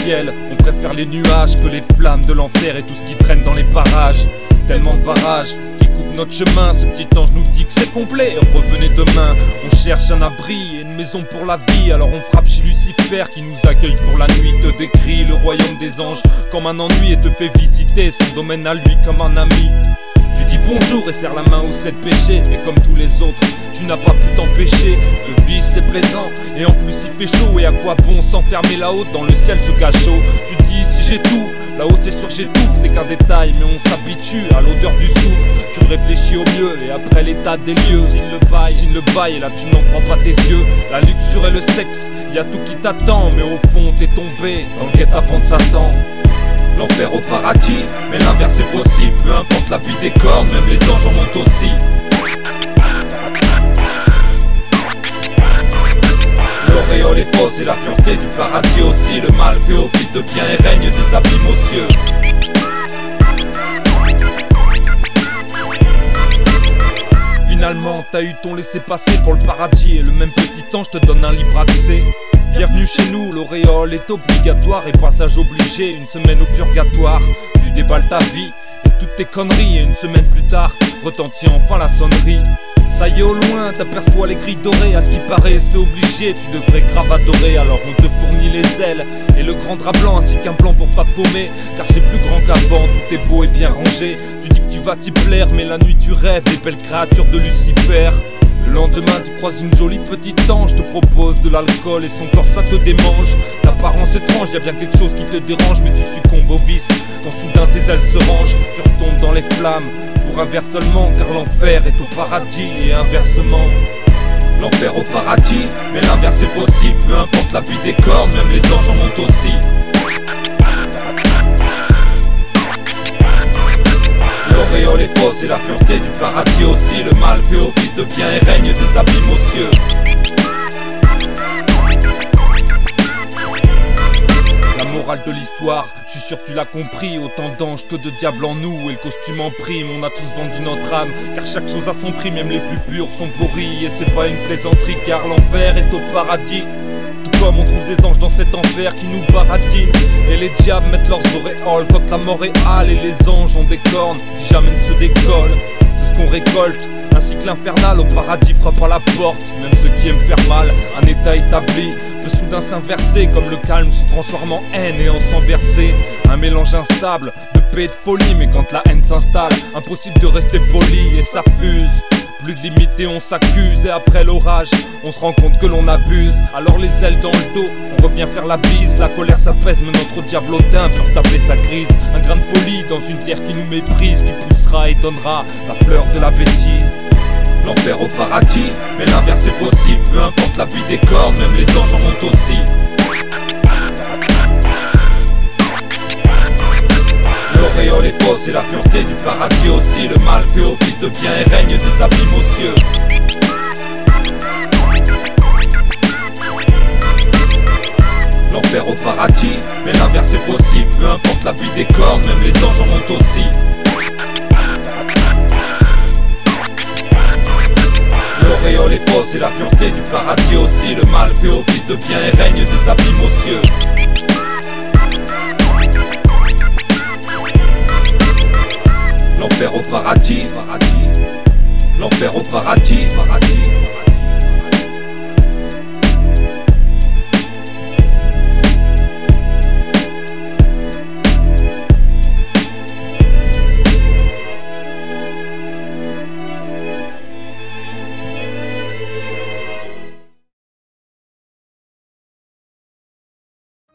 ciel. On préfère les nuages que les flammes de l'enfer et tout ce qui traîne dans les parages. Tellement de barrages qui coupent notre chemin. Ce petit ange nous dit que c'est complet, revenez demain. On cherche un abri et une maison pour la vie. Alors on frappe chez Lucifer qui nous accueille pour la nuit. Te décrit le royaume des anges comme un ennui et te fait visiter son domaine à lui comme un ami. Tu dis bonjour et serre la main aux 7 péchés. Et comme tous les autres, tu n'as pas pu t'empêcher. Le vice c'est plaisant et en plus il fait chaud. Et à quoi bon s'enfermer là-haut dans le ciel ce cachot? Tu te dis si j'ai tout, là-haut c'est sûr j'étouffe. C'est qu'un détail mais on s'habitue à l'odeur du soufre. Tu réfléchis au mieux et après l'état des lieux. Signe le bail et là tu n'en crois pas tes yeux. La luxure et le sexe, y a tout qui t'attend. Mais au fond t'es tombé dans le guet-apens de Satan. L'enfer au paradis, mais l'inverse est possible. Peu importe la vie des cornes, même les anges en montent aussi. L'auréole est fausse et la pureté du paradis aussi. Le mal fait office de bien et règne des abîmes aux cieux. Finalement t'as eu ton laissez-passer pour le paradis. Et le même petit ange te donne un libre accès. Bienvenue chez nous, l'auréole est obligatoire. Et passage obligé, une semaine au purgatoire. Tu déballes ta vie et toutes tes conneries. Et une semaine plus tard, retentit enfin la sonnerie. Ça y est au loin, t'aperçois les grilles dorées. À ce qui paraît c'est obligé, tu devrais grave adorer. Alors on te fournit les ailes et le grand drap blanc ainsi qu'un plan pour pas te paumer. Car c'est plus grand qu'avant, tout est beau et bien rangé. Tu dis que tu vas t'y plaire, mais la nuit tu rêves des belles créatures de Lucifer. Le lendemain tu croises une jolie petite ange, te propose de l'alcool et son corps ça te démange. L'apparence étrange, y'a bien quelque chose qui te dérange. Mais tu succombes au vice, quand soudain tes ailes se rangent. Tu retombes dans les flammes, pour un verre seulement. Car l'enfer est au paradis et inversement. L'enfer au paradis, mais l'inverse est possible. Peu importe la vie des cornes, même les anges en montent aussi. L'auréole est fausse et la pureté du paradis aussi. Le mal fait office de bien et règne des abîmes aux cieux. La morale de l'histoire, je suis sûr que tu l'as compris. Autant d'anges que de diables en nous. Et le costume en prime, on a tous vendu notre âme. Car chaque chose a son prix, même les plus purs sont pourris. Et c'est pas une plaisanterie car l'enfer est au paradis. Tout comme on trouve des anges dans cet enfer qui nous baradinent. Et les diables mettent leurs auréoles quand la mort est hâle. Et les anges ont des cornes qui jamais ne se décollent. C'est ce qu'on récolte, un cycle infernal au paradis frappe à la porte. Même ceux qui aiment faire mal, un état établi peut soudain s'inverser. Comme le calme se transforme en haine et en sang versé. Un mélange instable de paix et de folie. Mais quand la haine s'installe, impossible de rester poli et ça fuse. Plus de limité, on s'accuse et après l'orage, on se rend compte que l'on abuse. Alors les ailes dans le dos, on revient faire la bise. La colère s'apaise mais notre diablotin peut taper sa crise. Un grain de folie dans une terre qui nous méprise, qui poussera et donnera la fleur de la bêtise. L'enfer au paradis, mais l'inverse est possible. Peu importe la vie des cornes, même les anges en montent aussi. L'auréole est fausse et la pureté du paradis aussi. Le mal fait office de bien et règne des abîmes aux cieux. L'enfer au paradis, mais l'inverse est possible. Peu importe la vie des cornes, même les anges en montent aussi. L'auréole est fausse et la pureté du paradis aussi. Le mal fait office de bien et règne des abîmes aux cieux. L'enfer au paradis, l'enfer au paradis.